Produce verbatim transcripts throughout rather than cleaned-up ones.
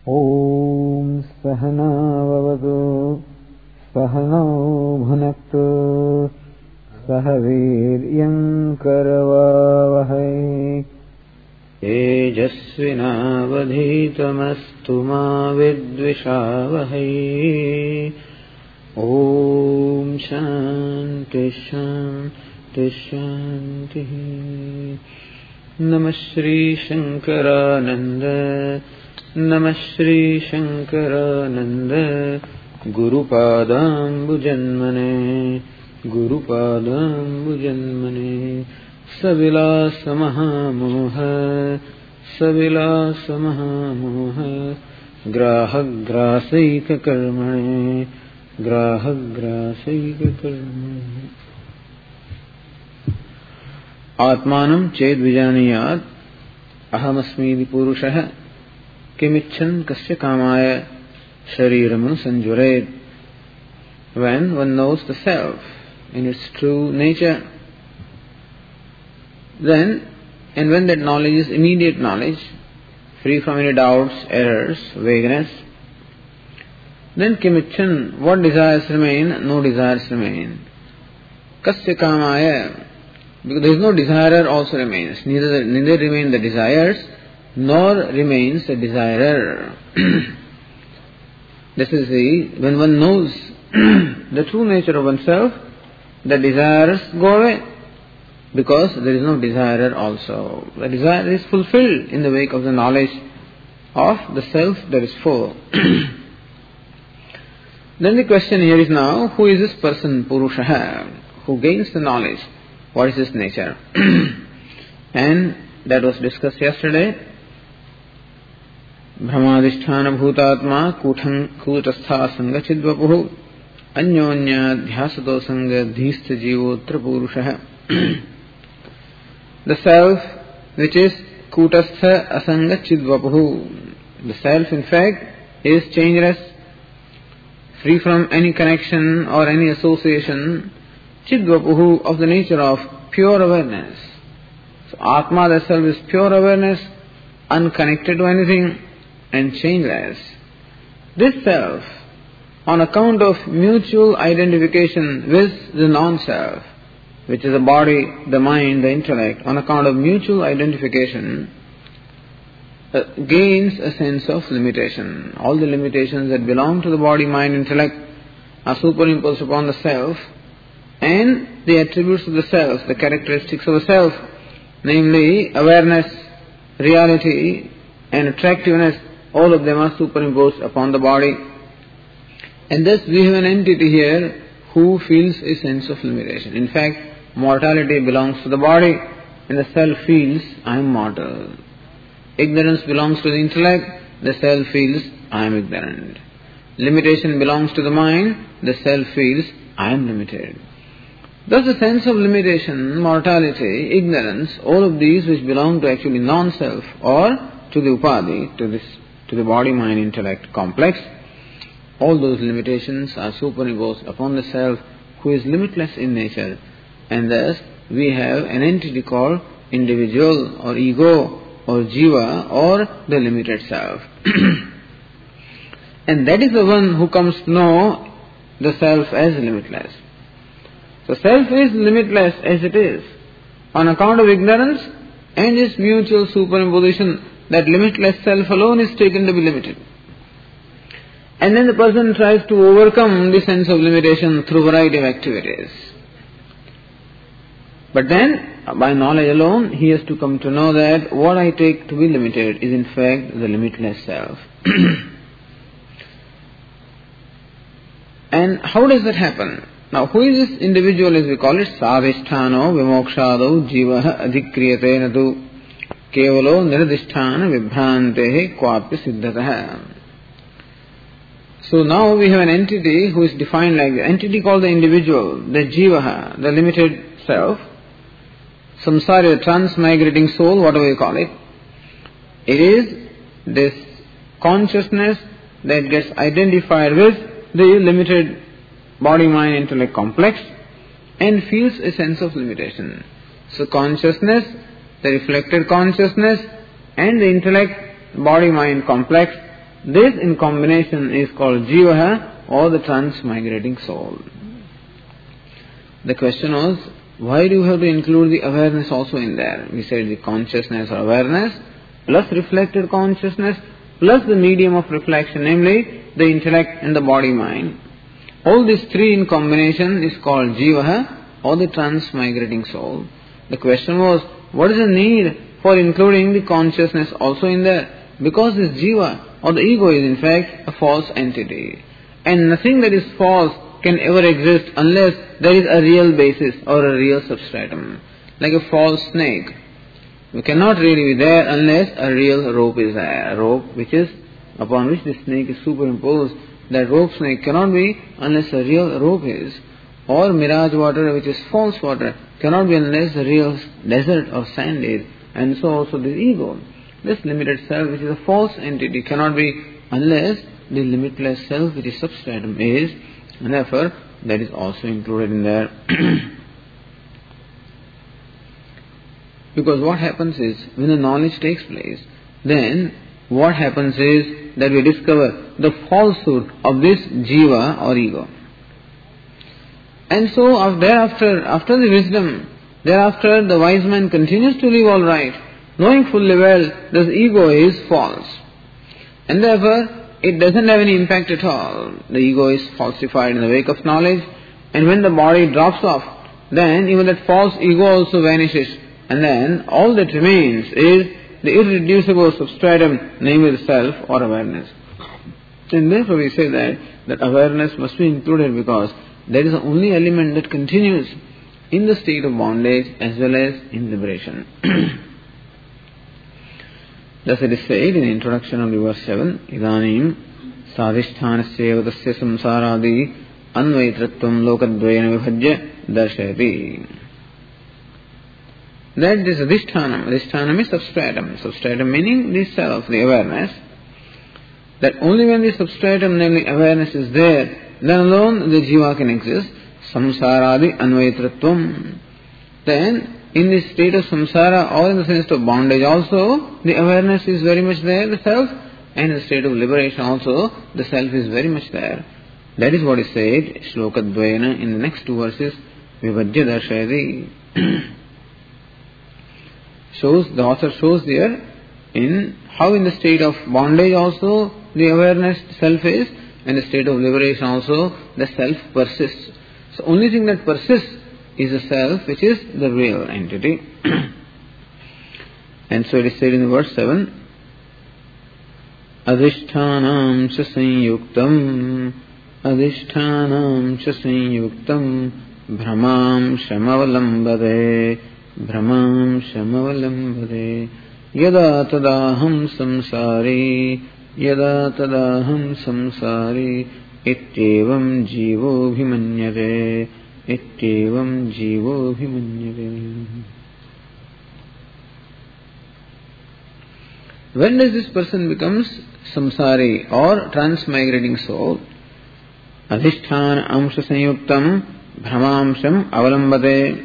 Om Sahana Vavadu Sahano Bhunaktu Sahaviryam Karavavahai Tejasvinavadhitamastu ma vidvishavahai. Om Shanti Shanti Shanti. Namah Shri Shankarananda Namah Shri Shankarananda Guru Padambu Janmane Guru Padambu Janmane Savilasa Mahamoha Savilasa Mahamoha Graha Grasaika Karmane Graha Grasaika Karmane. Atmanam Ched Vijaniyat Ahamasmidi Purushaha Kimichan Kasya Kamaya Shariram Sanjured. When one knows the self in its true nature, then, and when that knowledge is immediate knowledge, free from any doubts, errors, vagueness, then Kimichan, what desires remain? No desires remain. Kasya Kamaya, because there is no desirer also remains. Neither, neither remain the desires, nor remains the desirer. This is the, when one knows the true nature of oneself, the desires go away, because there is no desirer also. The desire is fulfilled in the wake of the knowledge of the self that is full. Then the question here is now, who is this person, Purusha, who gains the knowledge? What is his nature? And that was discussed yesterday. Brahmadishthana bhutatma kutham kutastha sanga chidvapuhu anyonya dhyasato sanga dhistha jivotra purusha. The self which is kutastha asanga chidvapuhu. The self in fact is changeless, free from any connection or any association, chidvapuhu, of the nature of pure awareness. So Atma, the self, is pure awareness, unconnected to anything and changeless. This self, on account of mutual identification with the non-self, which is the body, the mind, the intellect, on account of mutual identification, uh, gains a sense of limitation. All the limitations that belong to the body, mind, intellect are superimposed upon the self, and the attributes of the self, the characteristics of the self, namely awareness, reality, and attractiveness, all of them are superimposed upon the body. And thus we have an entity here who feels a sense of limitation. In fact, mortality belongs to the body, and the self feels, I am mortal. Ignorance belongs to the intellect, the self feels, I am ignorant. Limitation belongs to the mind, the self feels, I am limited. Thus the sense of limitation, mortality, ignorance, all of these which belong to actually non-self or to the upadhi, to this, to the body, mind, intellect complex, all those limitations are superimposed upon the self who is limitless in nature, and thus we have an entity called individual or ego or jiva or the limited self. And that is the one who comes to know the self as limitless. So self is limitless as it is, on account of ignorance and its mutual superimposition, that limitless self alone is taken to be limited. And then the person tries to overcome the sense of limitation through variety of activities. But then, by knowledge alone, he has to come to know that what I take to be limited is in fact the limitless self. And how does that happen? Now, who is this individual, as we call it? Savishthano vimokshado jivaha adhikriyate nadu kevalo niradishthana vibhrantehe kwapya siddhataha. So now we have an entity who is defined like the entity called the individual, the jivaha, the limited self, samsara, the transmigrating soul, whatever you call it. It is this consciousness that gets identified with the limited body, mind, intellect complex and feels a sense of limitation. So consciousness, the reflected consciousness and the intellect, body, mind complex This in combination is called Jivaha, or the transmigrating soul. The question was, why do you have to include the awareness also in there? We said the consciousness or awareness, plus reflected consciousness, plus the medium of reflection, namely the intellect and the body-mind. All these three in combination is called Jivaha, or the transmigrating soul. The question was, what is the need for including the consciousness also in there? Because this Jiva, or the ego, is in fact a false entity. And nothing that is false can ever exist unless there is a real basis or a real substratum. Like a false snake. You cannot really be there unless a real rope is there. A rope which is, upon which the snake is superimposed. That rope snake cannot be unless a real rope is. Or mirage water, which is false water, cannot be unless the real desert or sand is. And so also this ego. This limited self, which is a false entity, cannot be unless the limitless self, which is substratum, is. And therefore, that is also included in there. Because what happens is, when the knowledge takes place, then what happens is that we discover the falsehood of this jiva or ego. And so thereafter, after the wisdom, thereafter the wise man continues to live all right, knowing fully well this ego is false. And therefore, it doesn't have any impact at all. The ego is falsified in the wake of knowledge, and when the body drops off, then even that false ego also vanishes, and then all that remains is the irreducible substratum, namely the self or awareness. And therefore we say that, that awareness must be included because that is the only element that continues in the state of bondage as well as in liberation. Thus it is said in the introduction of the verse seven, Idanim sadhisthanasyeva tasya samsaradi anvaitratvam lokadvayana vibhajya darshayati. That this adhishthanam, adhishthanam is substratum. Substratum meaning the self, the awareness. That only when the substratum, namely awareness, is there, then alone the jiva can exist. Samsaradi anvaitratvam. Then, in the state of samsara or in the sense of bondage also, the awareness is very much there, the self, and in the state of liberation also, the self is very much there. That is what is said, Shlokadvayana, in the next two verses, Vibhajya Darshayati. Shows, the author shows there, in how in the state of bondage also, the awareness self is, and the state of liberation also, the self persists. So only thing that persists is the self, which is the real entity. And so it is said in the verse seven, Adhishthanam cha sanyuktam, Adhishthanam cha sanyuktam, Brahmam shamavalambade, Brahmam shamavalambade, Yada tadaham samsari, Yada tadaham samsari, Ittevam jivo bhimanyate, Ittevam jivo bhimanyate. When does this person becomes samsari or transmigrating soul? Adhisthana amsha sanyuktam brahmamsham avalambate.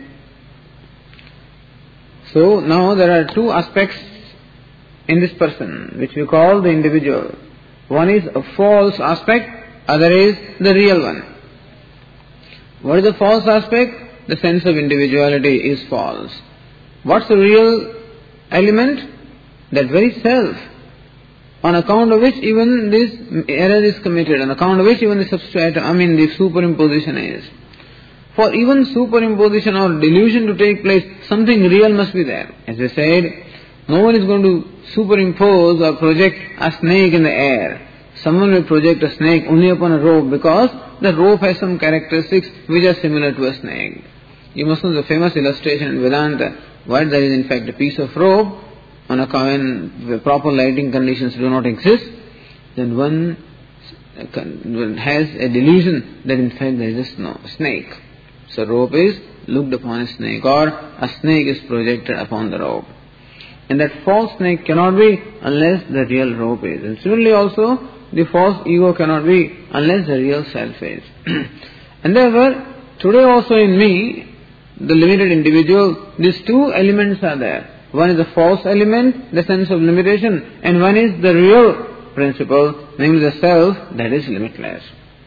So now there are two aspects in this person which we call the individual. One is a false aspect, other is the real one. What is the false aspect? The sense of individuality is false. What's the real element? That very self, on account of which even this error is committed, on account of which even the substratum, I mean the superimposition is. For even superimposition or delusion to take place, something real must be there. As I said, no one is going to superimpose or project a snake in the air. Someone will project a snake only upon a rope because the rope has some characteristics which are similar to a snake. You must know the famous illustration in Vedanta, where there is in fact a piece of rope, on account when the proper lighting conditions do not exist, then one has a delusion that in fact there is a snake. So rope is looked upon as snake, or a snake is projected upon the rope. And that false snake cannot be unless the real rope is. And similarly also, the false ego cannot be unless the real self is. And therefore, today also in me, the limited individual, these two elements are there. One is the false element, the sense of limitation, and one is the real principle, namely the self, that is limitless.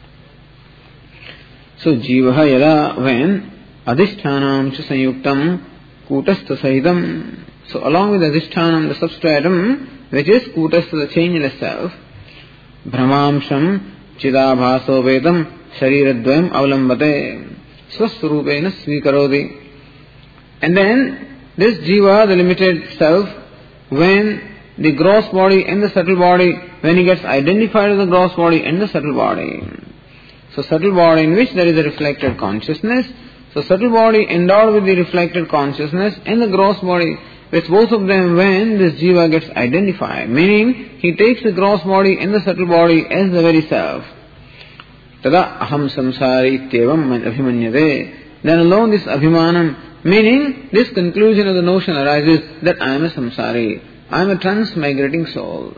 So jivaha yada, when adhishthanam cha sanyuktam kutastha sahitam. So along with adhishthanam, the substratum, which is kutastha, the changeless self, brahmamsham chidabhaso vedam shariradvayam avalambate swasrupena svikarodi. And then this jiva, the limited self, when the gross body and the subtle body, when he gets identified with the gross body and the subtle body. So subtle body in which there is a reflected consciousness. So subtle body endowed with the reflected consciousness and the gross body, with both of them when this jiva gets identified, meaning he takes the gross body and the subtle body as the very self. Tada aham samsari ityevam abhimanyate. Then alone this abhimanam, meaning this conclusion of the notion arises that I am a samsari, I am a transmigrating soul.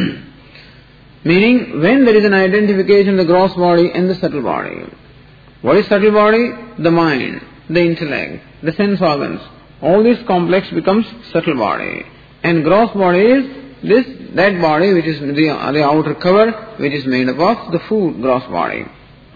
Meaning, when there is an identification of the gross body and the subtle body. What is subtle body? The mind, the intellect, the sense organs. All this complex becomes subtle body. And gross body is this, that body which is the, the outer cover, which is made up of the food, gross body.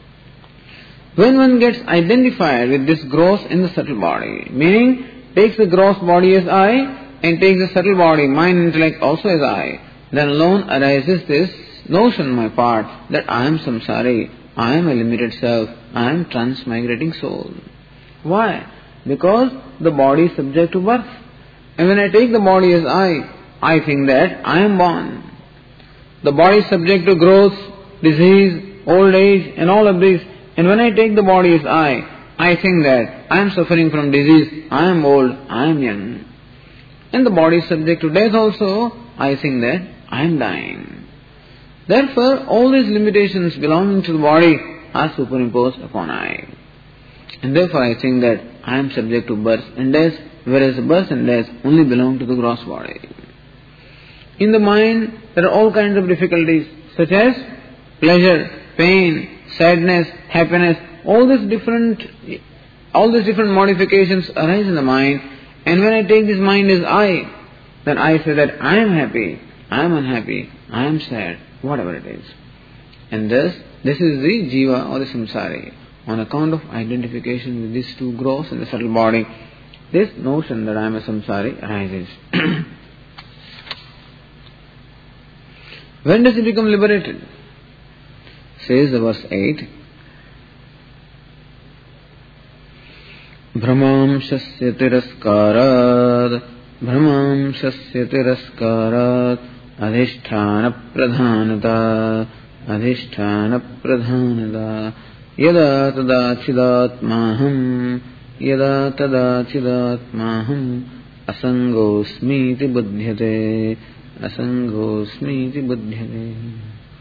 When one gets identified with this gross and the subtle body, meaning takes the gross body as I, and takes the subtle body, mind, intellect also as I, then alone arises this notion on my part that I am samsari, I am a limited self, I am transmigrating soul. Why? Because the body is subject to birth. And when I take the body as I, I think that I am born. The body is subject to growth, disease, old age and all of this. And when I take the body as I, I think that I am suffering from disease, I am old, I am young. And the body is subject to death also, I think that I am dying. Therefore, all these limitations belonging to the body are superimposed upon I. And therefore I think that I am subject to birth and death, whereas birth and death only belong to the gross body. In the mind, there are all kinds of difficulties, such as pleasure, pain, sadness, happiness. All these different, all these different modifications arise in the mind. And when I take this mind as I, then I say that I am happy, I am unhappy, I am sad, whatever it is. And thus, this is the jiva or the samsari. On account of identification with these two gross and the subtle body, this notion that I am a samsari arises. When does it become liberated? Says the verse eight. Brahmamshasya tiraskarat Brahmamshasya tiraskarat Adhisthana pradhanata Adhisthana pradhanata Yada tada chidatmaham Yada tada chidatmaham Asangosmiti buddhyate Asangosmiti buddhyate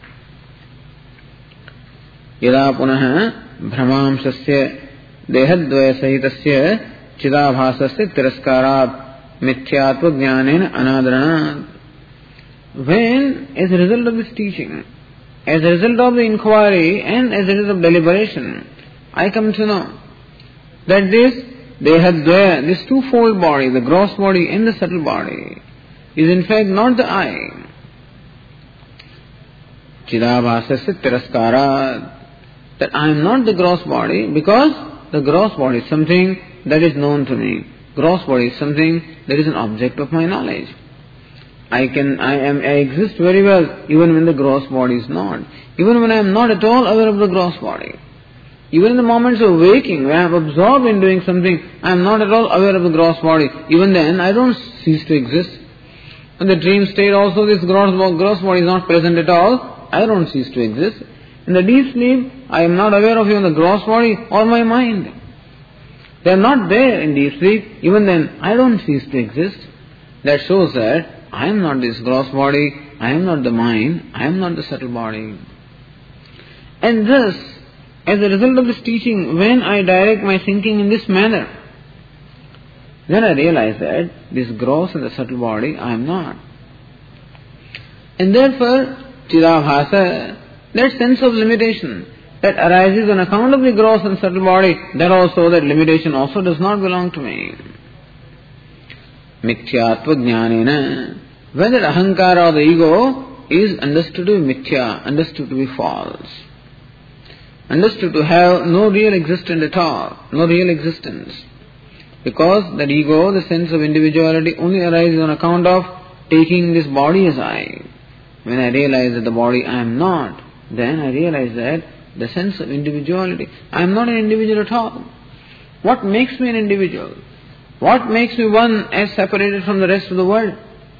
Yada punaha Brahmamshasya देहद्वय सहितस्य चिदाभासस्य तिरस्कारात् मिथ्यात्व ज्ञानेन अनादरणात्. When, as a result of this teaching, as a result of the inquiry and as a result of deliberation, I come to know that this dehadvaya, this twofold body, the gross body and the subtle body, is in fact not the I. Chidabhasasya tiraskarat, that I am not the gross body because the gross body is something that is known to me. Gross body is something that is an object of my knowledge. I can, I am, I exist very well even when the gross body is not. Even when I am not at all aware of the gross body. Even in the moments of waking, when I am absorbed in doing something, I am not at all aware of the gross body. Even then, I don't cease to exist. In the dream state also, this gross, gross body is not present at all. I don't cease to exist. In the deep sleep, I am not aware of even the gross body or my mind. They are not there in deep sleep. Even then, I don't cease to exist. That shows that I am not this gross body, I am not the mind, I am not the subtle body. And thus, as a result of this teaching, when I direct my thinking in this manner, then I realize that this gross and the subtle body, I am not. And therefore, chidabhasa, that sense of limitation that arises on account of the gross and subtle body, that also, that limitation also does not belong to me. Mithyatva jnanena, when that ahankara or the ego is understood to be mithya, understood to be false, understood to have no real existence at all, no real existence. Because that ego, the sense of individuality, only arises on account of taking this body as I. When I realize that the body I am not, then I realize that the sense of individuality, I am not an individual at all. What makes me an individual? What makes me one as separated from the rest of the world?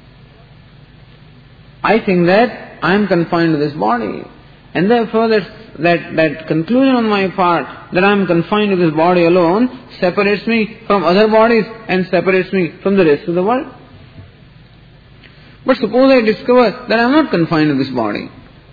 I think that I am confined to this body. And therefore that, that, that conclusion on my part that I am confined to this body alone separates me from other bodies and separates me from the rest of the world. But suppose I discover that I am not confined to this body.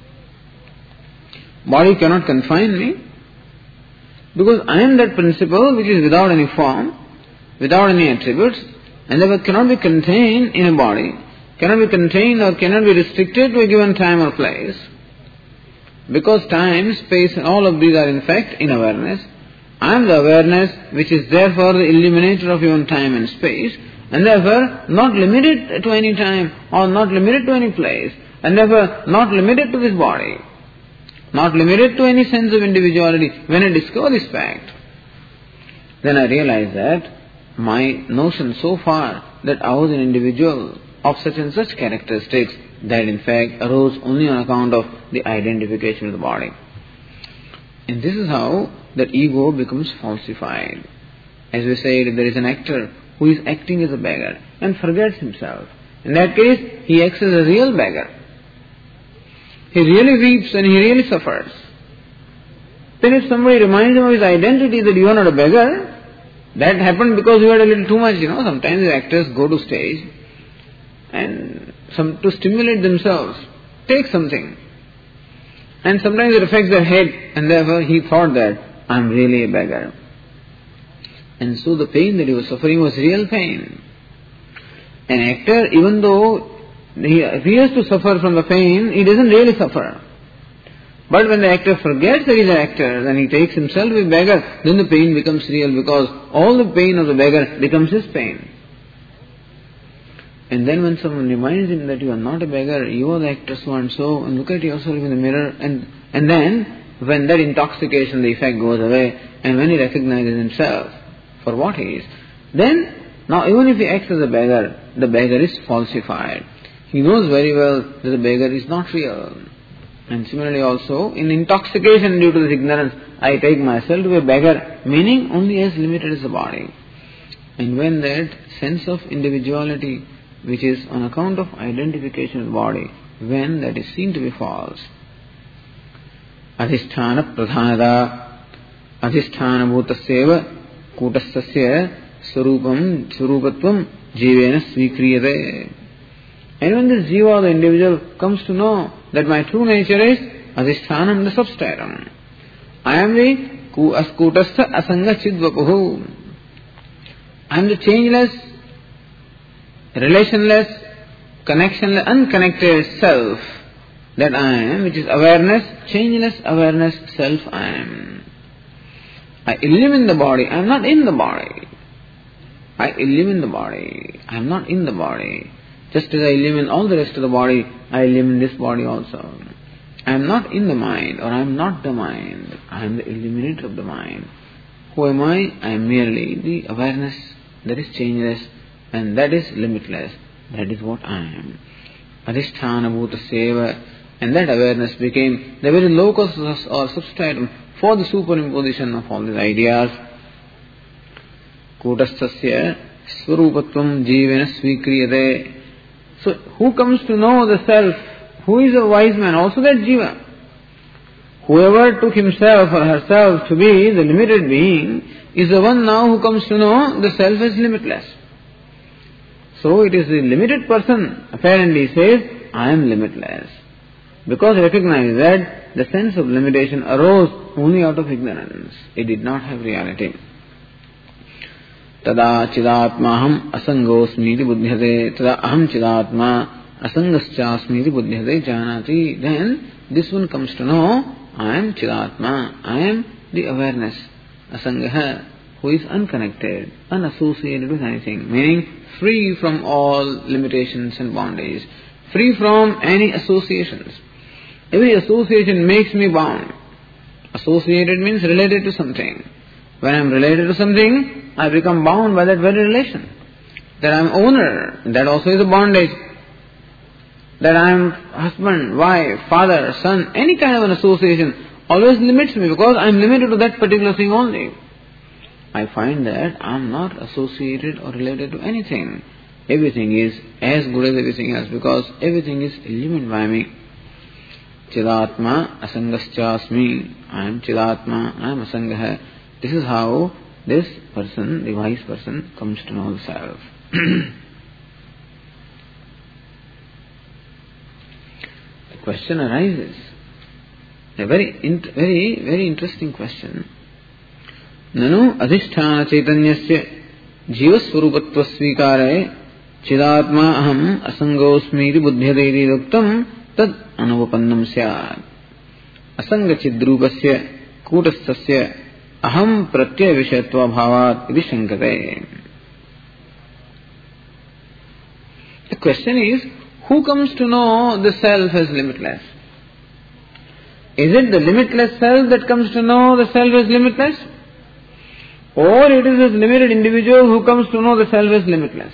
Body cannot confine me because I am that principle which is without any form, without any attributes, and therefore cannot be contained in a body, cannot be contained or cannot be restricted to a given time or place. Because time, space and all of these are in fact in awareness. I am the awareness which is therefore the illuminator of even time and space, and therefore not limited to any time or not limited to any place, and therefore not limited to this body, not limited to any sense of individuality. When I discover this fact, then I realize that my notion so far that I was an individual of such and such characteristics, that in fact arose only on account of the identification of the body. And this is how that ego becomes falsified. As we said, there is an actor who is acting as a beggar and forgets himself. In that case, he acts as a real beggar. He really weeps and he really suffers. Then if somebody reminds him of his identity that you are not a beggar, that happened because you had a little too much, you know. Sometimes the actors go to stage and some to stimulate themselves, take something. And sometimes it affects their head, and therefore he thought that I am really a beggar. And so the pain that he was suffering was real pain. An actor, even though he appears to suffer from the pain, he doesn't really suffer. But when the actor forgets that he is an actor, then he takes himself to be a beggar, then the pain becomes real because all the pain of the beggar becomes his pain. And then when someone reminds him that you are not a beggar, you are the actor so and so, and look at yourself in the mirror, and, and then when that intoxication, the effect goes away, and when he recognizes himself for what he is, then now even if he acts as a beggar, the beggar is falsified. He knows very well that the beggar is not real. And similarly also, in intoxication due to this ignorance, I take myself to be a beggar, meaning only as limited as the body. And when that sense of individuality, which is on account of identification with the body, when that is seen to be false, adhisthana pradhanada adhisthana bhutasyeva kutastasya swarupam swarupatvam jivena svikriyate. And when this jiva, the individual, comes to know that my true nature is adhisthanam, the substratum, I am the kutastha asanga chidvapuhu, I am the changeless, relationless, connectionless, unconnected self that I am, which is awareness, changeless awareness self I am. I illumine the body, I am not in the body. I illumine the body, I am not in the body. Just as I illumine all the rest of the body, I illumine this body also. I am not in the mind, or I am not the mind. I am the illuminator of the mind. Who am I? I am merely the awareness that is changeless and that is limitless. That is what I am. Adhisthana bhutaseva. And that awareness became the very locus or substratum for the superimposition of all these ideas. Kutastasya swarupatvam jivena svikriyate. So who comes to know the self? Who is a wise man? Also that jiva. Whoever took himself or herself to be the limited being is the one now who comes to know the self as limitless. So it is the limited person apparently says, I am limitless. Because recognized that the sense of limitation arose only out of ignorance. It did not have reality. Tada chidatmaham asangosmiti buddhyate. Tada aham chidatma asangaschasmiti buddhyate janati. Then this one comes to know, I am chidatma. I am the awareness. Asangaha, who is unconnected, unassociated with anything. Meaning free from all limitations and bondages. free from any associations. Every association makes me bound. Associated means related to something. When I am related to something, I become bound by that very relation. That I am owner, that also is a bondage. That I am husband, wife, father, son, any kind of an association always limits me because I am limited to that particular thing only. I find that I am not associated or related to anything. Everything is as good as everything else because everything is illumined by me. Chidatma asangaschasmi. I am Chidatma, I am Asangah. This is how this person, the wise person, comes to know the self. The question arises, a very, very, very interesting question. Nanu adhisthana chaitanyasya jivaswarupatva svikare chidatma aham asangosmi iti buddhyate iti duktam tad anuvapannam syat. Asanga chidrupasya kutastasya aham pratyaya vishayatva bhavat iti shankate. The question is, who comes to know the self as limitless? Is it the limitless self that comes to know the self as limitless? Or it is this limited individual who comes to know the self as limitless?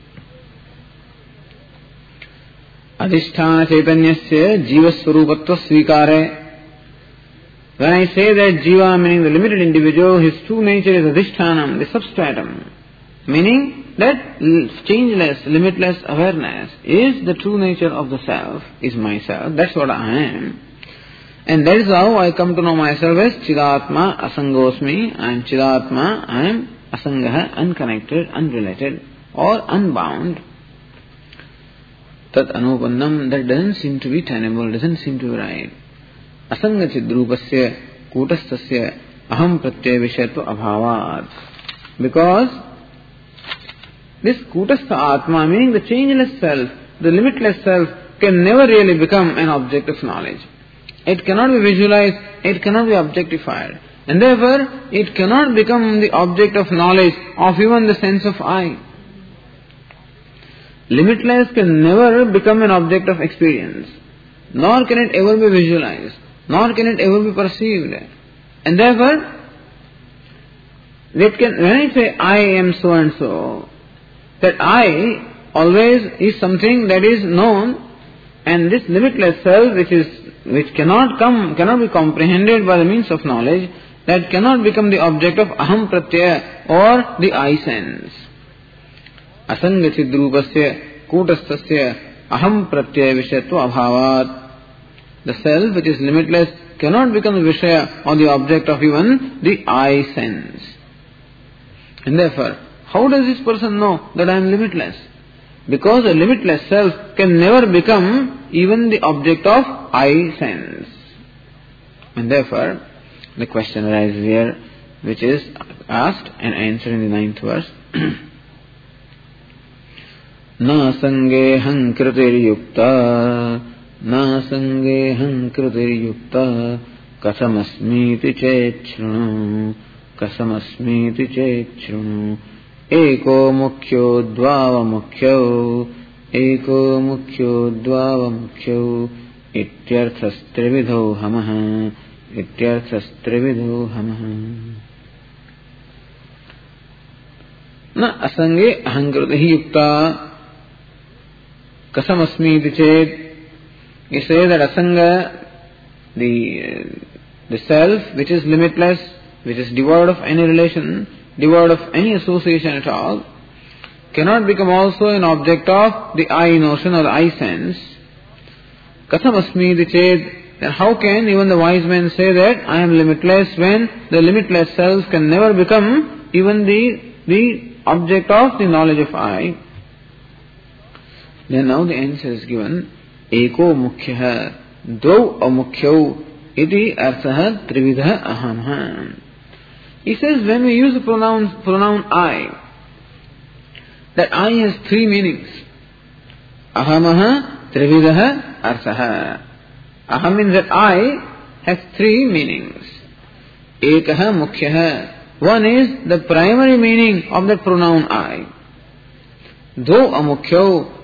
Adhisthana chaitanyasya jivaswarupatva svikare. When I say that jiva, meaning the limited individual, his true nature is adhisthana, the substratum, meaning that changeless, limitless awareness is the true nature of the self, is myself, that's what I am. And that is how I come to know myself as Chidatma Asangosmi. I am Chidatma, I am Asangaha, unconnected, unrelated, or unbound. Tat Anupannam, that doesn't seem to be tenable, doesn't seem to be right. Asanga Chidrupasya Kutastasya Aham Pratyaya Vishayatva Abhavat. Because this Kutastha Atma, meaning the changeless self, the limitless self, can never really become an object of knowledge. It cannot be visualized, it cannot be objectified. And therefore, it cannot become the object of knowledge of even the sense of I. Limitless can never become an object of experience, nor can it ever be visualized, nor can it ever be perceived. And therefore, it can, when I say I am so and so, that I always is something that is known, and this limitless self which is which cannot come cannot be comprehended by the means of knowledge, that cannot become the object of aham pratyaya or the I sense. Asanga chidrupasya kutastasya aham pratyaya vishayatva abhavat. The self which is limitless cannot become the vishaya or the object of even the I sense. And therefore, how does this person know that I am limitless? Because a limitless self can never become even the object of I sense. And therefore, the question arises here, which is asked and answered in the ninth verse. Na sangeham kritir-yukta, na sangeham kritir-yukta, kasamasmiti chet-shrunu, kasamasmiti chet-shrunu. Eko mukhyo dvava mukhyo, eko mukhyo dvava mukhyo, ityarthastrividho hamaha, ityarthastrividho hamaha. Na asange ahankritihi yukta, kasamasmi iti chet. You say that asanga, the, the self which is limitless, which is devoid of any relation, devoid of any association at all, cannot become also an object of the I notion or the I sense. Katham asmi iti chet, then how can even the wise men say that I am limitless when the limitless self can never become even the, the object of the knowledge of I? Then now the answer is given, eko mukhyaha, dvau amukhyo, iti arthaha trividha ahamha. He says when we use the pronoun, pronoun I, that I has three meanings. Ahamaha, trividaha, arthaha. Aham means that I has three meanings. Ekaha, mukhyaha. One is the primary meaning of the pronoun I. Dho amukhyo,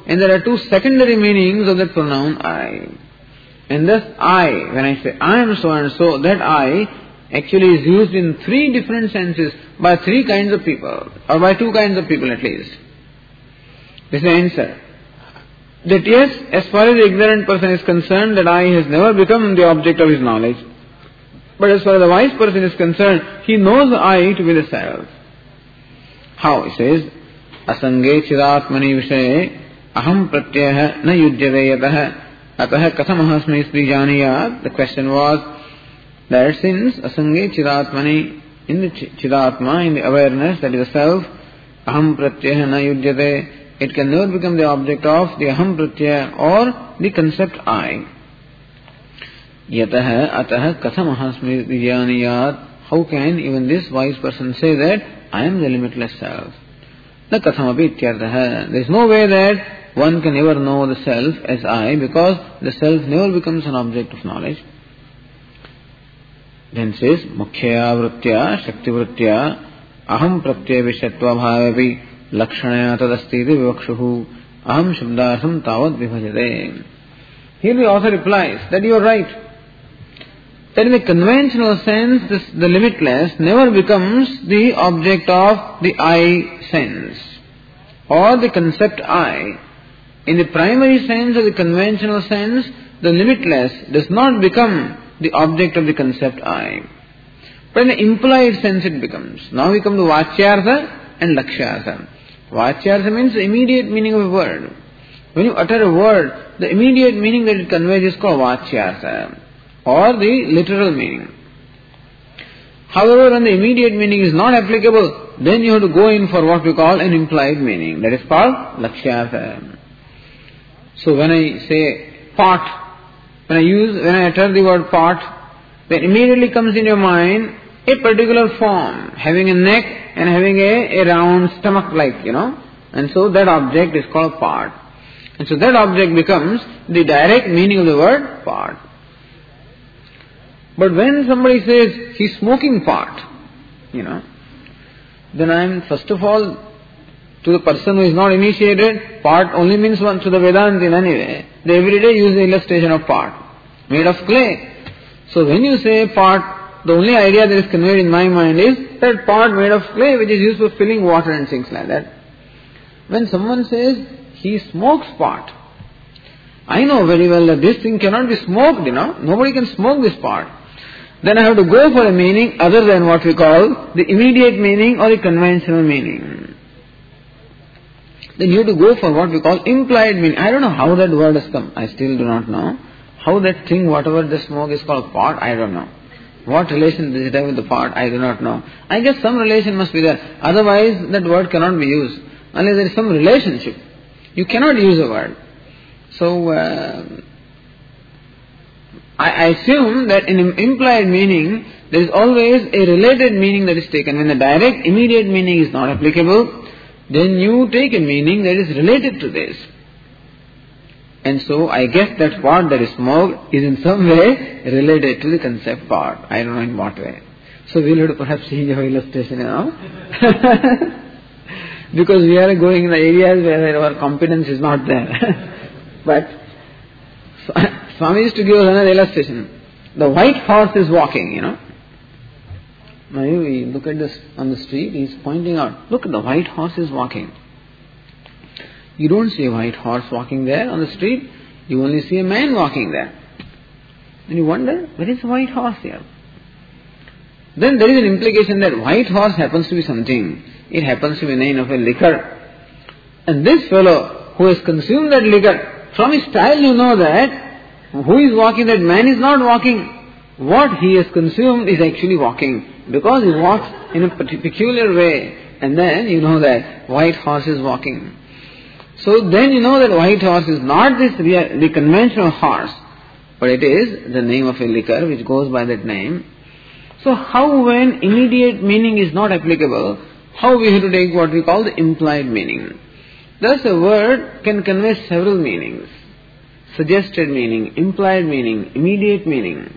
and there are two secondary meanings of that pronoun I. And thus I, when I say I am so and so, that I actually is used in three different senses by three kinds of people, or by two kinds of people at least. This is the answer. That yes, as far as the ignorant person is concerned, that I has never become the object of his knowledge. But as far as the wise person is concerned, he knows the I to be the self. How? He says, Asange chidatmani vishaye aham pratyah na yujyate yatah atah kathamahasmi sprijaniyat. The question was that since asange chidatmani, in the chidatma, in the awareness, that is the self, aham pratyah na yujyate, it can never become the object of the aham pratyaya or the concept I. Yatah atah kathamahasmi sprijaniyat. How can even this wise person say that I am the limitless self? Na kathamapi ityartah. There is no way that one can ever know the self as I, because the self never becomes an object of knowledge. Then says, Mukhyaya vrittya, Shakti vrittya, aham pratyaya vishatva bhavepi, lakshanaya tadastiti vivakshuhu, aham shabdasam tavad vibhajate. Here the author replies that you are right. That in the conventional sense, this, the limitless never becomes the object of the I sense or the concept I. In the primary sense or the conventional sense, the limitless does not become the object of the concept I. But in the implied sense it becomes. Now we come to Vachyartha and Lakshyartha. Vachyartha means the immediate meaning of a word. When you utter a word, the immediate meaning that it conveys is called Vachyartha, or the literal meaning. However, when the immediate meaning is not applicable, then you have to go in for what we call an implied meaning. That is called Lakshyartha. So when I say pot, when I use, when I utter the word pot, then immediately comes in your mind a particular form, having a neck and having a, a round stomach like, you know. And so that object is called pot. And so that object becomes the direct meaning of the word pot. But when somebody says he's smoking pot, you know, then I am first of all, to the person who is not initiated, pot only means one to the Vedanta in any way. They every day use the illustration of pot, made of clay. So when you say pot, the only idea that is conveyed in my mind is that pot made of clay which is used for filling water and things like that. When someone says he smokes pot, I know very well that this thing cannot be smoked, you know. Nobody can smoke this pot. Then I have to go for a meaning other than what we call the immediate meaning or the conventional meaning. Then you have to go for what we call implied meaning. I don't know how that word has come. I still do not know. How that thing, whatever the smoke is called pot, I don't know. What relation does it have with the pot, I do not know. I guess some relation must be there. Otherwise that word cannot be used. Unless there is some relationship. You cannot use a word. So, uh, I assume that in implied meaning, there is always a related meaning that is taken. When the direct immediate meaning is not applicable, then you take a meaning that is related to this. And so I guess that part that is smoked is in some way related to the concept part. I don't know in what way. So we'll have to perhaps change our illustration now. Because we are going in the areas where our competence is not there. But Swami used to give us another illustration. The white horse is walking, you know. Now you look at this on the street, he is pointing out, look, the white horse is walking. You don't see a white horse walking there on the street, you only see a man walking there. Then you wonder, where is the white horse here? Then there is an implication that white horse happens to be something. It happens to be the name of a liquor. And this fellow who has consumed that liquor, from his style you know that who is walking, that man is not walking. What he has consumed is actually walking. Because he walks in a peculiar way. And then you know that white horse is walking. So then you know that white horse is not this the conventional horse, but it is the name of a liquor which goes by that name. So how, when immediate meaning is not applicable, how we have to take what we call the implied meaning. Thus a word can convey several meanings. Suggested meaning, implied meaning, immediate meaning.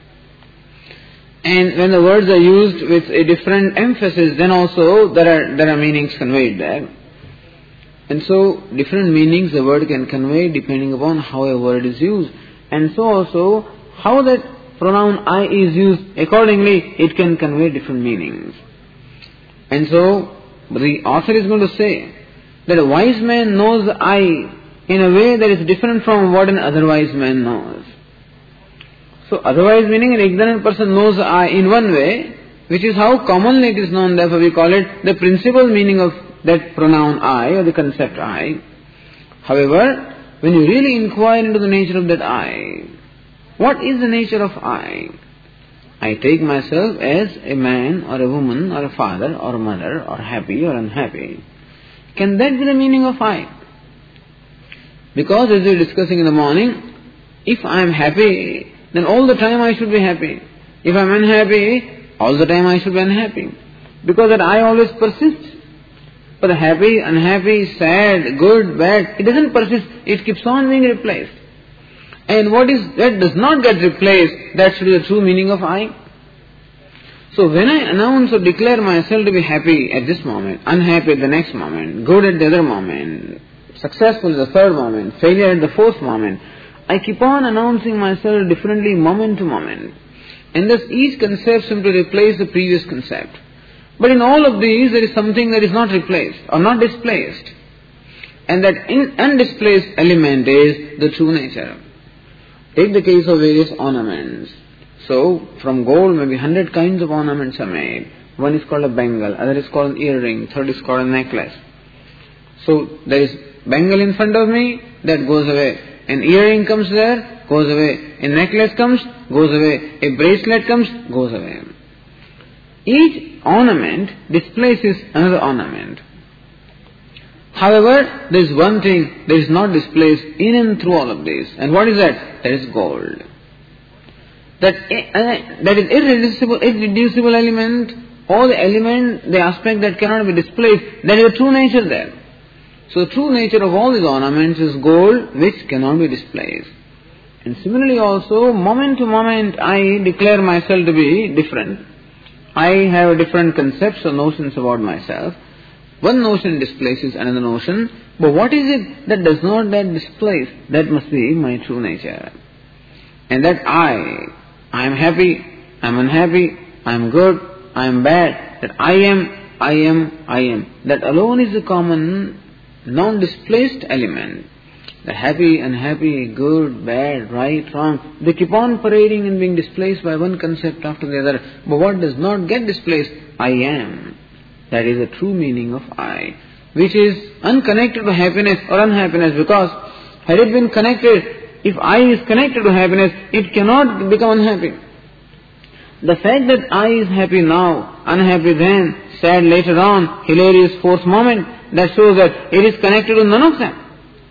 And when the words are used with a different emphasis, then also there are there are meanings conveyed there. And so, different meanings the word can convey depending upon how a word is used. And so also, how that pronoun I is used, accordingly it can convey different meanings. And so, the author is going to say that a wise man knows I in a way that is different from what an otherwise man knows. So, otherwise meaning an ignorant person knows I in one way, which is how commonly it is known, therefore we call it the principal meaning of that pronoun I or the concept I. However, when you really inquire into the nature of that I, what is the nature of I? I take myself as a man or a woman or a father or a mother or happy or unhappy. Can that be the meaning of I? Because as we were discussing in the morning, if I am happy, then all the time I should be happy. If I am unhappy, all the time I should be unhappy. Because that I always persists. But happy, unhappy, sad, good, bad, it doesn't persist. It keeps on being replaced. And what is that does not get replaced, that should be the true meaning of I. So when I announce or declare myself to be happy at this moment, unhappy at the next moment, good at the other moment, successful at the third moment, failure at the fourth moment, I keep on announcing myself differently moment to moment. And thus each concept simply replaces the previous concept. But in all of these, there is something that is not replaced or not displaced. And that in undisplaced element is the true nature. Take the case of various ornaments. So, from gold, maybe hundred kinds of ornaments are made. One is called a bangle, other is called an earring, third is called a necklace. So, there is bangle in front of me, that goes away. An earring comes there, goes away. A necklace comes, goes away. A bracelet comes, goes away. Each ornament displaces another ornament. However, there is one thing that is not displaced in and through all of these. And what is that? That is gold. That, uh, that is irreducible, irreducible element, or the element, the aspect that cannot be displaced, that is the true nature there. So the true nature of all these ornaments is gold, which cannot be displaced. And similarly also, moment to moment, I declare myself to be different. I have different concepts or notions about myself. One notion displaces another notion, but what is it that does not that displace? That must be my true nature. And that I, I am happy, I am unhappy, I am good, I am bad, that I am, I am, I am. That alone is the common, non-displaced element. The happy, unhappy, good, bad, right, wrong, they keep on parading and being displaced by one concept after the other. But what does not get displaced? I am. That is the true meaning of I, which is unconnected to happiness or unhappiness, because had it been connected, if I is connected to happiness, it cannot become unhappy. The fact that I is happy now, unhappy then, sad later on, hilarious fourth moment, that shows that it is connected to none of them.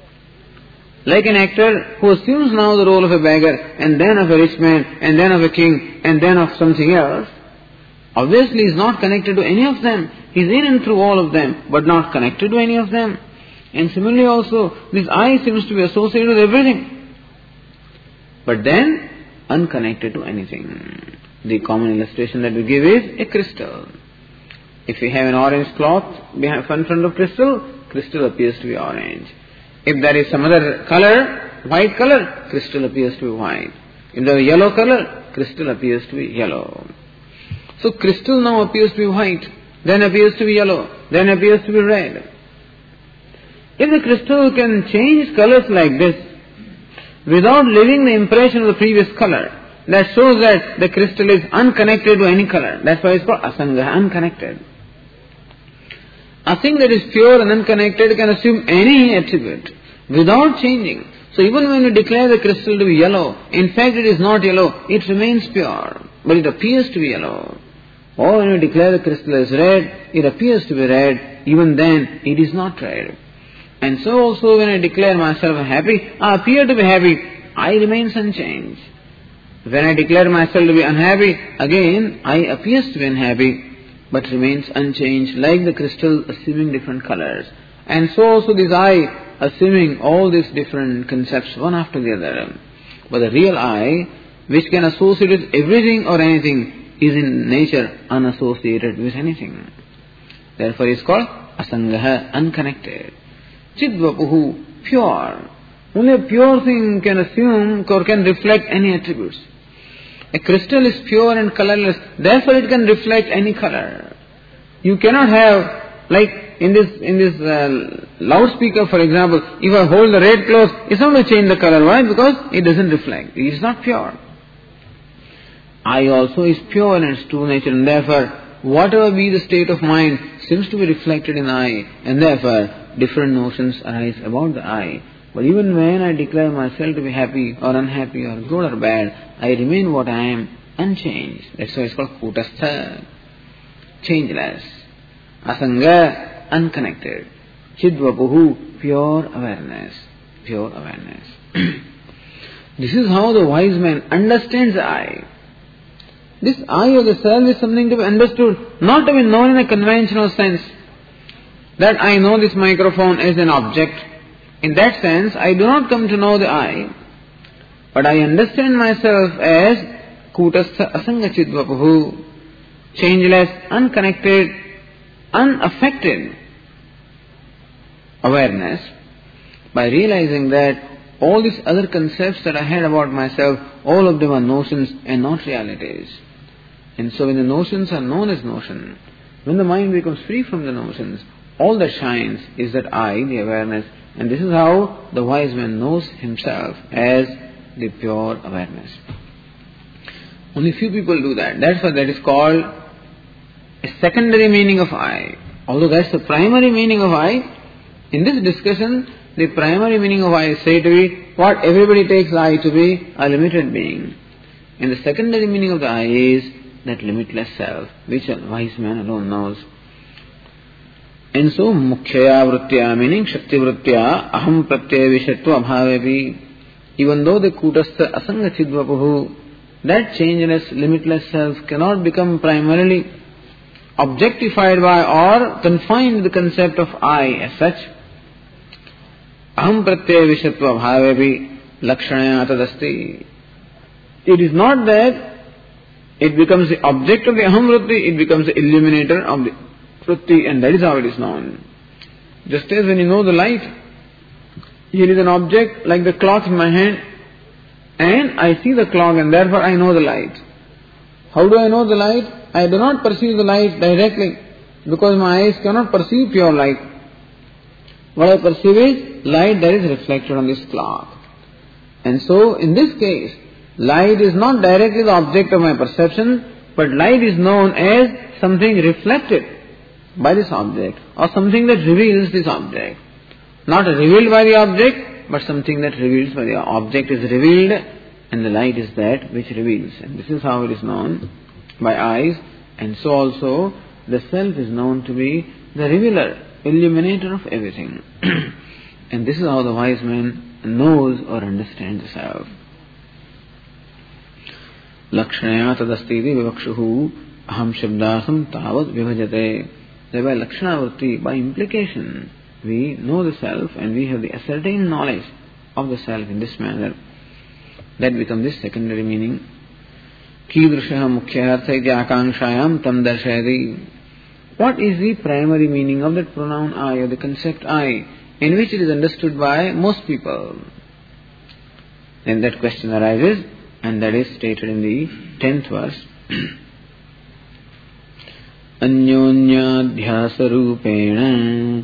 Like an actor who assumes now the role of a beggar, and then of a rich man, and then of a king, and then of something else, obviously is not connected to any of them. He is in and through all of them, but not connected to any of them. And similarly also, this I seems to be associated with everything, but then unconnected to anything. The common illustration that we give is a crystal. If we have an orange cloth behind front of crystal, crystal appears to be orange. If there is some other color, white color, crystal appears to be white. If there is yellow color, crystal appears to be yellow. So crystal now appears to be white, then appears to be yellow, then appears to be red. If the crystal can change colors like this, without leaving the impression of the previous color, that shows that the crystal is unconnected to any color. That's why it's called asanga, unconnected. A thing that is pure and unconnected can assume any attribute without changing. So even when you declare the crystal to be yellow, in fact it is not yellow, it remains pure, but it appears to be yellow. Or when you declare the crystal as red, it appears to be red, even then it is not red. And so also when I declare myself happy, I appear to be happy, I remains unchanged. When I declare myself to be unhappy, again I appears to be unhappy, but remains unchanged, like the crystal assuming different colors. And so also this I assuming all these different concepts one after the other. But the real I, which can associate with everything or anything, is in nature unassociated with anything. Therefore it is called asangaha, unconnected. Chidvapuhu, pure. Only a pure thing can assume or can reflect any attributes. A crystal is pure and colorless, therefore it can reflect any color. You cannot have, like in this in this uh, loudspeaker, for example, if I hold the red cloth, it's not going to change the color. Why? Because it doesn't reflect. It is not pure. I also is pure in its true nature, and therefore, whatever be the state of mind seems to be reflected in I, and therefore, different notions arise about the I. But even when I declare myself to be happy or unhappy or good or bad, I remain what I am, unchanged. That's why it's called Kutastha, changeless. Asanga, unconnected. Chidvapuhu, pure awareness. Pure awareness. This is how the wise man understands the I. This I of the self is something to be understood, not to be known in a conventional sense. That I know this microphone as an object. In that sense, I do not come to know the I, but I understand myself as Kutastha Asanga Chidvapuhu, changeless, unconnected, unaffected awareness, by realizing that all these other concepts that I had about myself, all of them are notions and not realities. And so when the notions are known as notion, when the mind becomes free from the notions, all that shines is that I, the awareness, and this is how the wise man knows himself as the pure awareness. Only few people do that. That's why that is called a secondary meaning of I. Although that's the primary meaning of I, in this discussion, the primary meaning of I is said to be what everybody takes I to be, a limited being. And the secondary meaning of the I is that limitless self, which a wise man alone knows. And so, mukhyaya vrittya, meaning shakti vrittya, aham pratyaya vishatva abhavevi, even though the kutastha asanga chidvapuhu, that changeless, limitless self cannot become primarily objectified by or confined to the concept of I as such. Aham pratyaya vishatva abhavevi, lakshanaya tadasti. It is not that it becomes the object of the aham vritti, it becomes the illuminator of the vritti, and that is how it is known. Just as when you know the light, here is an object like the clock in my hand, and I see the clock and therefore I know the light. How do I know the light? I do not perceive the light directly because my eyes cannot perceive pure light. What I perceive is light that is reflected on this clock. And so in this case, light is not directly the object of my perception, but light is known as something reflected by this object or something that reveals this object. Not revealed by the object, but something that reveals by the object is revealed, and the light is that which reveals. And this is how it is known by eyes, and so also the self is known to be the revealer, illuminator of everything. And this is how the wise man knows or understands the self. Lakshanaya tadastiti vivakshuhu aham shabdasam tavad vibhajate. Thereby lakshana vritti, by implication, we know the self and we have the ascertained knowledge of the self in this manner. That becomes the secondary meaning. Kidrushaha mukhyartha iti akanshayam tam darshayati. What is the primary meaning of that pronoun I, or the concept I, in which it is understood by most people? Then that question arises, and that is stated in the tenth verse. Anyonyadhyasarupena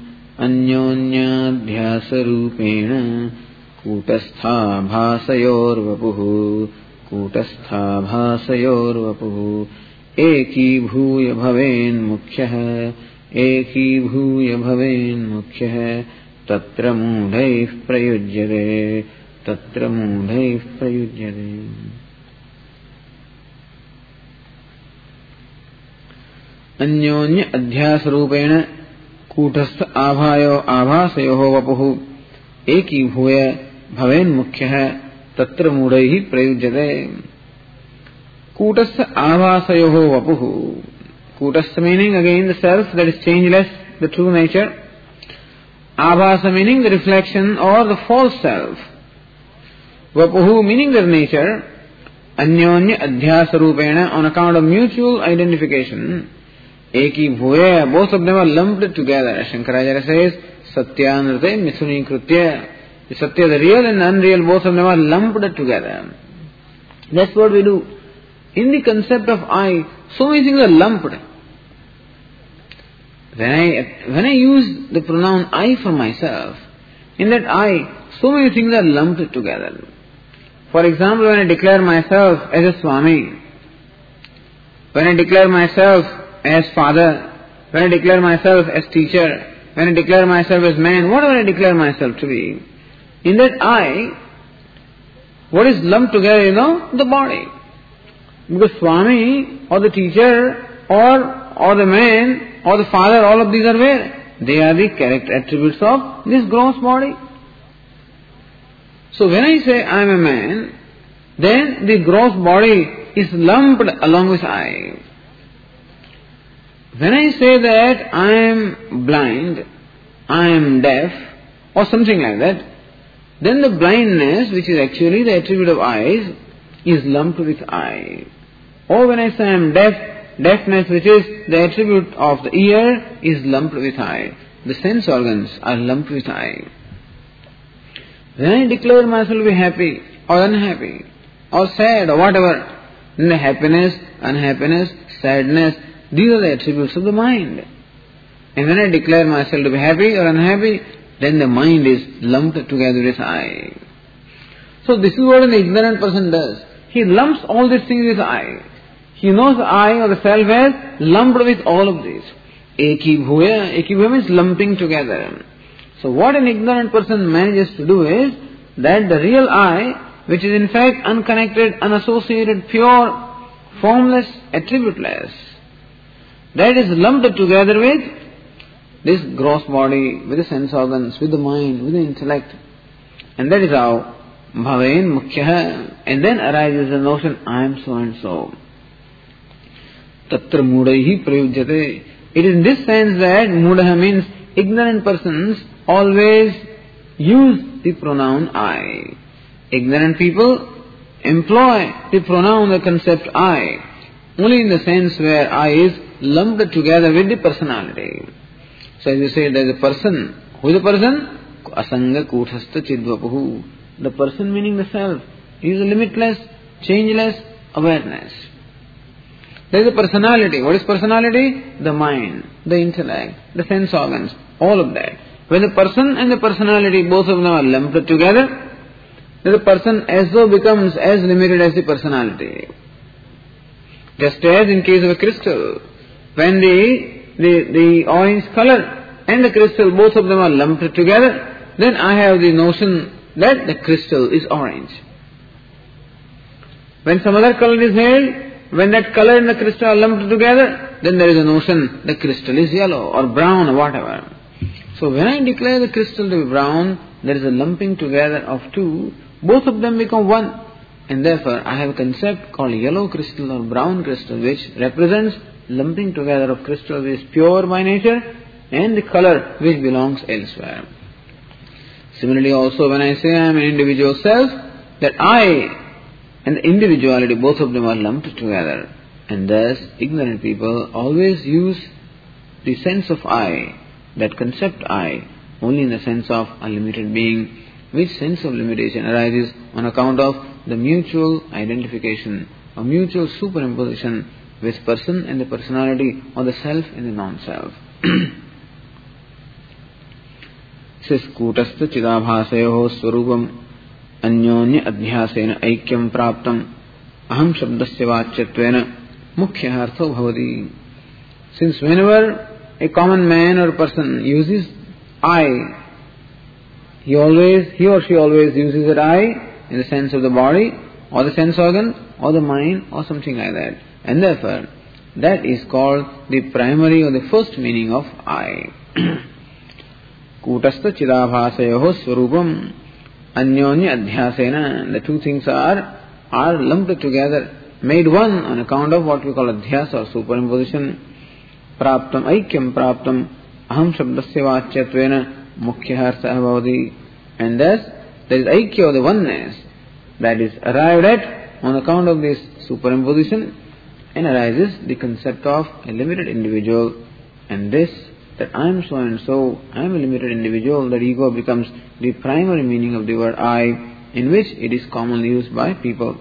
Anyonyadhyasarupena Kutastha bhasayor vapuhu Kutastha bhasayor vapuhu Eki bhuya bhaven mukhyah Eki bhuya bhaven mukhyah Tatra mudhaih prayujyate Tatra mudhaih prayujyate. Anyonya adhyas rupena kutastha abhayo abhasayoho vapuhu eki bhuya bhaven mukhyah tatra mudaihi prayujyate. Kutastha abhasayoho vapuhu. Kutastha meaning again the self that is changeless, the true nature. Abhasa meaning the reflection or the false self. Vapuhu meaning their nature. Anyonya adhyasa rupena, on account of mutual identification. Eki bhuya, both of them are lumped together. Shankaracharya says, Satyanrate Mithuni Krutya. The Satya, the real and unreal, both of them are lumped together. That's what we do. In the concept of I, so many things are lumped. When I, when I use the pronoun I for myself, in that I, so many things are lumped together. For example, when I declare myself as a Swami, when I declare myself as father, when I declare myself as teacher, when I declare myself as man, whatever I declare myself to be, in that I, what is lumped together, you know, the body. Because Swami or the teacher or or the man or the father, all of these are where? They are the character attributes of this gross body. So when I say I am a man, then the gross body is lumped along with I. When I say that I am blind, I am deaf, or something like that, then the blindness, which is actually the attribute of eyes, is lumped with I. Or when I say I am deaf, deafness, which is the attribute of the ear, is lumped with I. The sense organs are lumped with I. When I declare myself to be happy or unhappy or sad or whatever, then the happiness, unhappiness, sadness, these are the attributes of the mind. And when I declare myself to be happy or unhappy, then the mind is lumped together with I. So this is what an ignorant person does. He lumps all these things with I. He knows I or the self as lumped with all of these. Eki bhuya, eki bhuya means lumping together. So what an ignorant person manages to do is that the real I, which is in fact unconnected, unassociated, pure, formless, attributeless, that is lumped together with this gross body, with the sense organs, with the mind, with the intellect. And that is how bhaven mukhyaha, and then arises the notion, I am so and so. Tatra mudaihi prayujyate. It is in this sense that mudaha means ignorant persons always use the pronoun I. Ignorant people employ the pronoun, the concept I, only in the sense where I is lumped together with the personality. So as you say, there is a person. Who is the person? Asanga kuthastha chidvapuhu. The person meaning the self is a limitless, changeless awareness. There is a personality. What is personality? The mind, the intellect, the sense organs, all of that. When the person and the personality, both of them are lumped together, then the person as though becomes as limited as the personality. Just as in case of a crystal, when the, the, the orange color and the crystal, both of them are lumped together, then I have the notion that the crystal is orange. When some other color is held, when that color and the crystal are lumped together, then there is a notion the crystal is yellow or brown or whatever. So when I declare the crystal to be brown, there is a lumping together of two, both of them become one. And therefore I have a concept called yellow crystal or brown crystal, which represents lumping together of crystal which is pure by nature and the color which belongs elsewhere. Similarly also when I say I am an individual self, that I and the individuality, both of them are lumped together. And thus ignorant people always use the sense of I, that concept I, only in the sense of a limited being, which sense of limitation arises on account of the mutual identification or mutual superimposition with person and the personality or the self and the non-self. Says kutastha chidabhasayoho swarupam अन्योन्य अध्यासेन ऐक्यम प्राप्तम अहम शब्दस्य वाच्यत्वेन मुख्यार्थो भवति. Since whenever a common man or person uses I, he always, he or she always uses that I in the sense of the body or the sense organ or the mind or something like that. And therefore, that is called the primary or the first meaning of I. Kutastha chidabhasayoho swarupam Anyonya adhyasena, the two things are, are lumped together, made one on account of what we call adhyasa or superimposition. Praptam aikyam praptam aham shabdasya vachatvena mukhyahartha bhavati. And thus, there is aikya or the oneness that is arrived at on account of this superimposition. and arises the concept of a limited individual, and this, that I am so and so, I am a limited individual, that ego becomes the primary meaning of the word I, in which it is commonly used by people.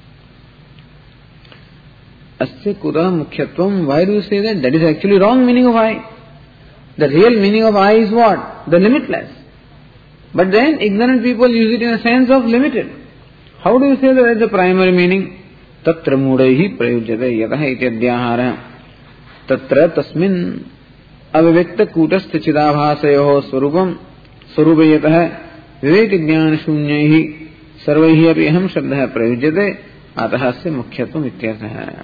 Asya kuta mukhyatvam, why do you say that? That is actually wrong meaning of I. The real meaning of I is what? The limitless. But then ignorant people use it in a sense of limited. How do you say that is the primary meaning? Tatra mudaihi prayujyate yataha ityadyahara. Tatra tasmin avivyakta kutastha chidabhasayoho swarupam swarupayatah vivek jnana shunyaihi sarvaihi api aham shabdah prayujyate atah asya mukhyatvam ityarthah.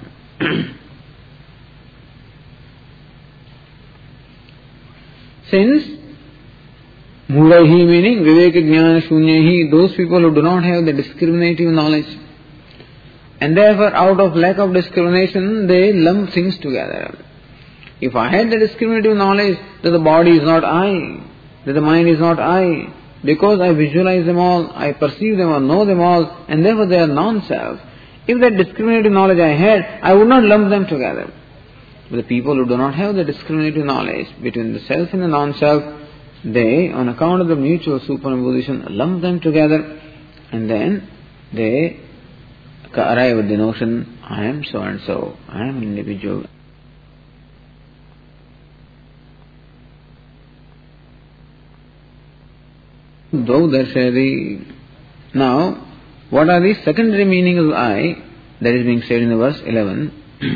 Since mudaihi meaning vivek jnana shunyaihi, those people who do not have the discriminative knowledge, and therefore out of lack of discrimination they lump things together. If I had the discriminative knowledge that the body is not I, that the mind is not I, because I visualize them all, I perceive them or know them all, and therefore they are non-self. If that discriminative knowledge I had, I would not lump them together. But the people who do not have the discriminative knowledge between the self and the non-self, they, on account of the mutual superimposition, lump them together, and then they arrive at the notion, I am so and so, I am an individual. Dvau darshayati. Now, what are the secondary meanings of I that is being said in the verse eleven?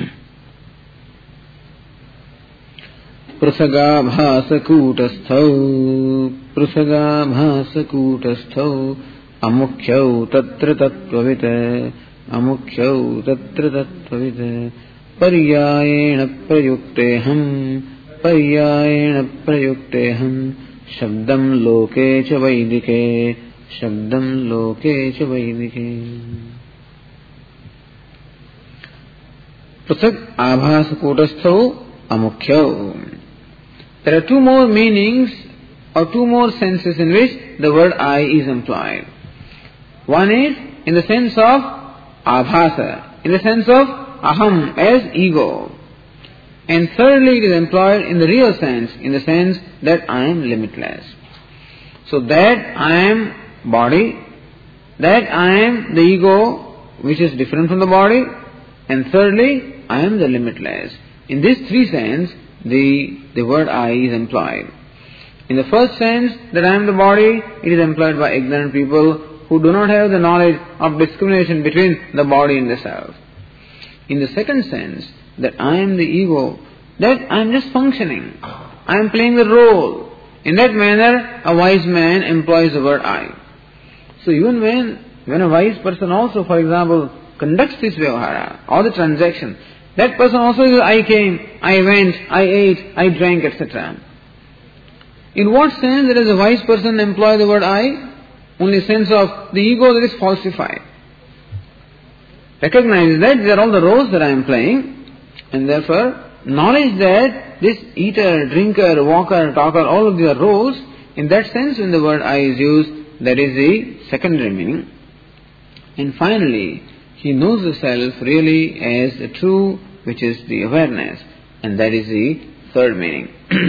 Prasagabhasa kutasthav, prasagabhasa kutasthav, amukhyau tatra tattvavita, amukhyau tatra tattvavita, paryayena prayukteham, paryayena prayukteham, shabdam loke cha vaidike, shabdam loke cha vaidike. Prasag abhasa kutasthav, amukhyau. There are two more meanings or two more senses in which the word I is employed. One is in the sense of abhasa, in the sense of aham as ego. And thirdly, it is employed in the real sense, in the sense that I am limitless. So that I am body, that I am the ego which is different from the body, and thirdly, I am the limitless. In these three senses, the, the word I is employed. In the first sense, that I am the body, it is employed by ignorant people who do not have the knowledge of discrimination between the body and the self. In the second sense, that I am the ego, that I am just functioning, I am playing the role. In that manner, a wise man employs the word I. So even when, when a wise person also, for example, conducts this vyavahara or the transaction, that person also says, I came, I went, I ate, I drank, et cetera. In what sense does a wise person employ the word I? Only sense of the ego that is falsified. Recognize that these are all the roles that I am playing, and therefore knowledge that this eater, drinker, walker, talker, all of these are roles. In that sense, when the word I is used, that is the secondary meaning. And finally, he knows the self really as the true, which is the awareness, and that is the third meaning.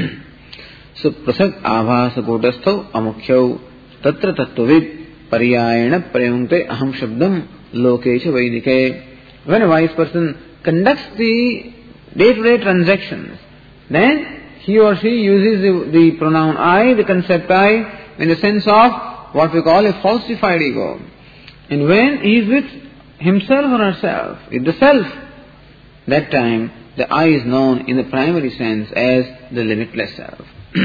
So, prasag abhasa kutasthav amukhyau tatra tattvavid paryayena prayunkte aham shabdam lokecha vaidike. When a wise person conducts the day-to-day transactions, then he or she uses the, the pronoun I, the concept I, in the sense of what we call a falsified ego. And when he is with himself or herself, with the self, that time the I is known in the primary sense as the limitless self.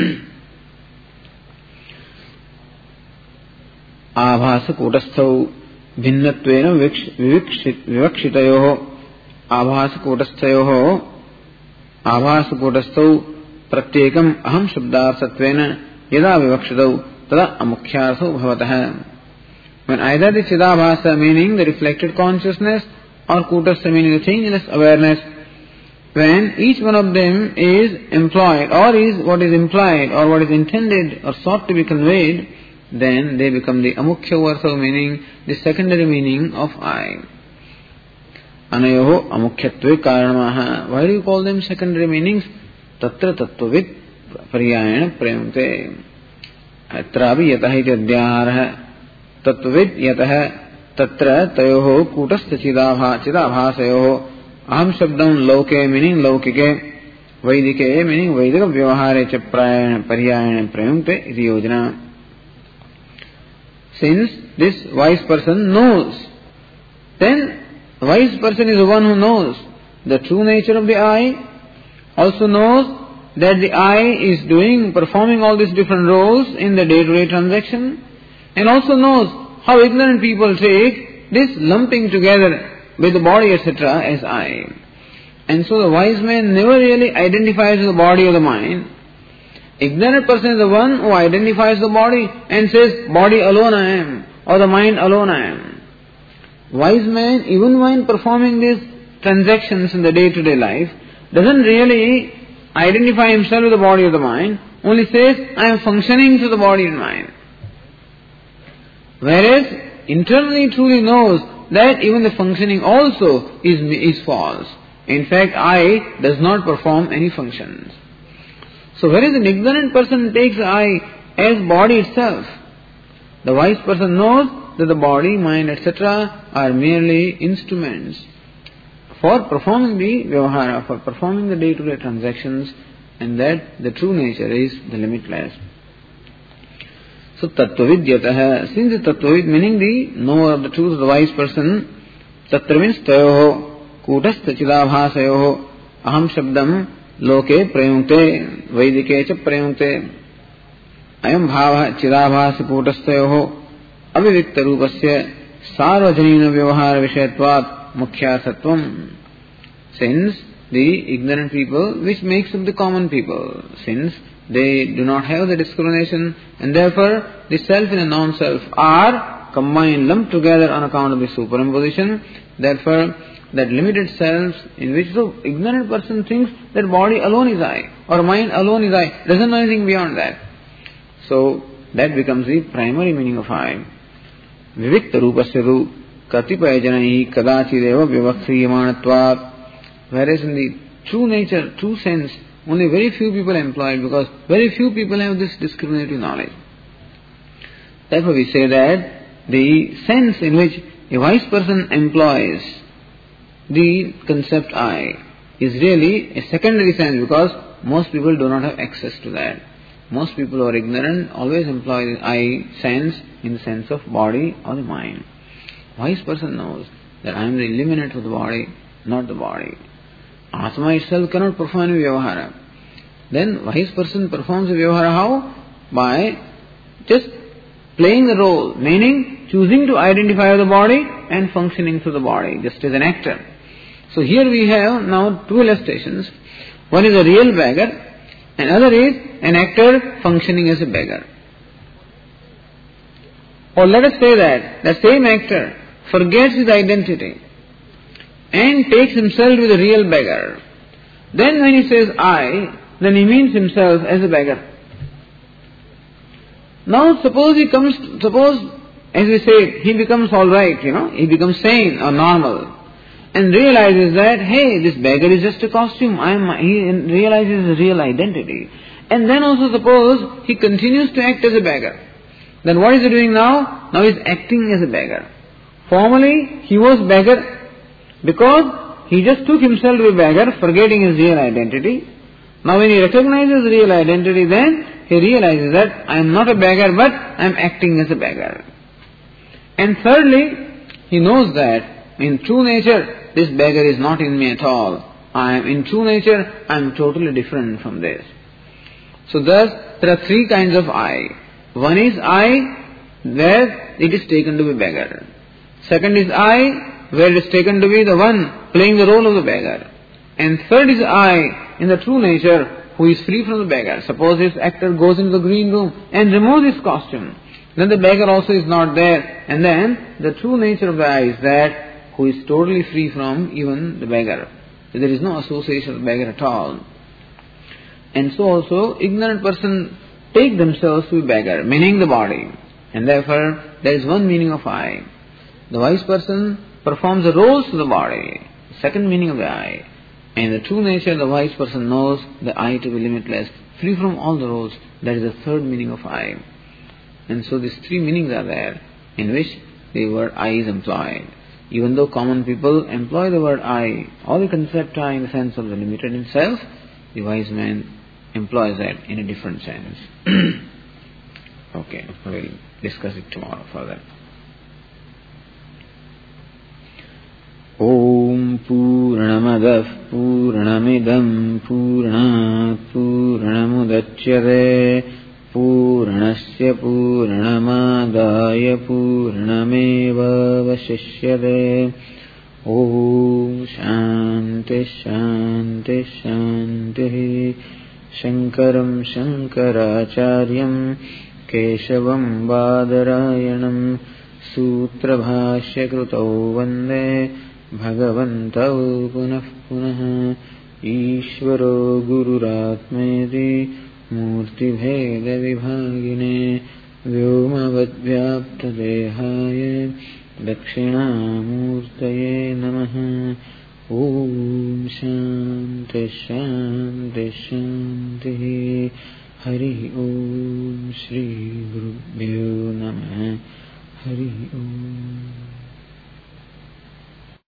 Abhasa kutasthav bhinnattvena vivakshitayoho abhasa kutasthayoho abhasa kutasthav pratyekam aham shabdarsatvena yada vivakshitav tada amukhyartho bhavatah. When either the chidabhasa meaning the reflected consciousness or kutastha meaning the changeless awareness, when each one of them is employed or is what is implied or what is intended or sought to be conveyed, then they become the amukhya vartha meaning, the secondary meaning of I. anayoho amukhyatve karanamaha. Why do you call them secondary meanings? Tatra tattvavid paryayana prayamte. Atravi yataha iti adhyaharaha. Tattvavid yataha tatra tayoho kutastha chidabha chidabhasayoho aham shabdam loke meaning laukike vaidike meaning vaidika vyavahare cha paryayana prayamte iti yojana. Since this wise person knows, then the wise person is the one who knows the true nature of the I, also knows that the I is doing, performing all these different roles in the day-to-day transaction, and also knows how ignorant people take this lumping together with the body, et cetera as I. And so the wise man never really identifies the body or the mind. Ignorant person is the one who identifies the body and says, body alone I am, or the mind alone I am. Wise man, even when performing these transactions in the day-to-day life, doesn't really identify himself with the body or the mind, only says, I am functioning through the body and mind. Whereas, internally truly knows that even the functioning also is, is false. In fact, I does not perform any functions. So whereas an ignorant person takes I as body itself, the wise person knows that the body, mind, et cetera are merely instruments for performing the vyavahara, for performing the day-to-day transactions, and that the true nature is the limitless. So tattvavid yataha, since the tattvavid meaning the knower of the truth of the wise person, tatra means tayoho kutastha chidabhasayoho aham shabdam loke prayunte vaidike cha prayunte ayam bhava chidabhasa kutasthayoho avivikta rupasya sarvajanina vyavahara vishayatvat mukhyasatvam. Since the ignorant people, which makes up the common people, since they do not have the discrimination, and therefore the self and the non-self are combined, lumped together on account of the superimposition, therefore that limited self in which the ignorant person thinks that body alone is I, or mind alone is I, doesn't know anything beyond that. So that becomes the primary meaning of I. Vivikta rupasya ru katipaya janaihi kadachideva vyavaksriyamanatvat. Whereas in the true nature, true sense, only very few people are employed, because very few people have this discriminative knowledge. Therefore we say that the sense in which a wise person employs the concept I is really a secondary sense, because most people do not have access to that. Most people who are ignorant always employ the I sense in the sense of body or the mind. Wise person knows that I am the eliminate of the body, not the body. Atma itself cannot perform any vyavahara. Then wise person performs a vyavahara how? By just playing the role, meaning choosing to identify the body and functioning through the body, just as an actor. So here we have now two illustrations. One is a real beggar, and other is an actor functioning as a beggar. Or let us say that the same actor forgets his identity and takes himself with a real beggar. Then when he says I, then he means himself as a beggar. Now suppose he comes, suppose as we say, he becomes alright, you know, he becomes sane or normal, and realizes that, hey, this beggar is just a costume, I am, he realizes his real identity. And then also suppose he continues to act as a beggar. Then what is he doing now? Now he is acting as a beggar. Formerly he was beggar, because he just took himself to be beggar, forgetting his real identity. Now when he recognizes real identity, then he realizes that I am not a beggar, but I am acting as a beggar. And thirdly, he knows that in true nature, this beggar is not in me at all. I am in true nature, I am totally different from this. So thus, there are three kinds of I. One is I, where it is taken to be beggar. Second is I, where it is taken to be the one playing the role of the beggar. And third is I, in the true nature, who is free from the beggar. Suppose this actor goes into the green room and removes his costume. Then the beggar also is not there. And then the true nature of the I is that who is totally free from even the beggar. So there is no association with the beggar at all. And so also, ignorant person take themselves to be beggar, meaning the body. And therefore, there is one meaning of I. The wise person performs the roles to the body. second meaning of the I. And the true nature, the wise person knows the I to be limitless, free from all the roles. That is the third meaning of I. And so these three meanings are there, in which the word I is employed. Even though common people employ the word I, or the concept I in the sense of the limited in self, the wise man employs that in a different sense. Okay, we'll discuss it tomorrow further. Om Purnamadah Purnamidam Purnat Purnamudachyate Purnasya Purnamadaya Purnameva Vasishyate. Om Shanti Shanti Shanti. Shankaram Shankaracharyam Keshavam Badarayanam Sutra Bhashya Krutau Vande Bhagavantau Punah Punah. Ishvaro Gururatmeti Murti Bheda Vibhagine Vyomavadvyapta Dehaya Dakshinamurtaye Namaha. Om Shanti Shanti Shanti. Hari Om Shri Gurubhyo Namaha. Hari Om.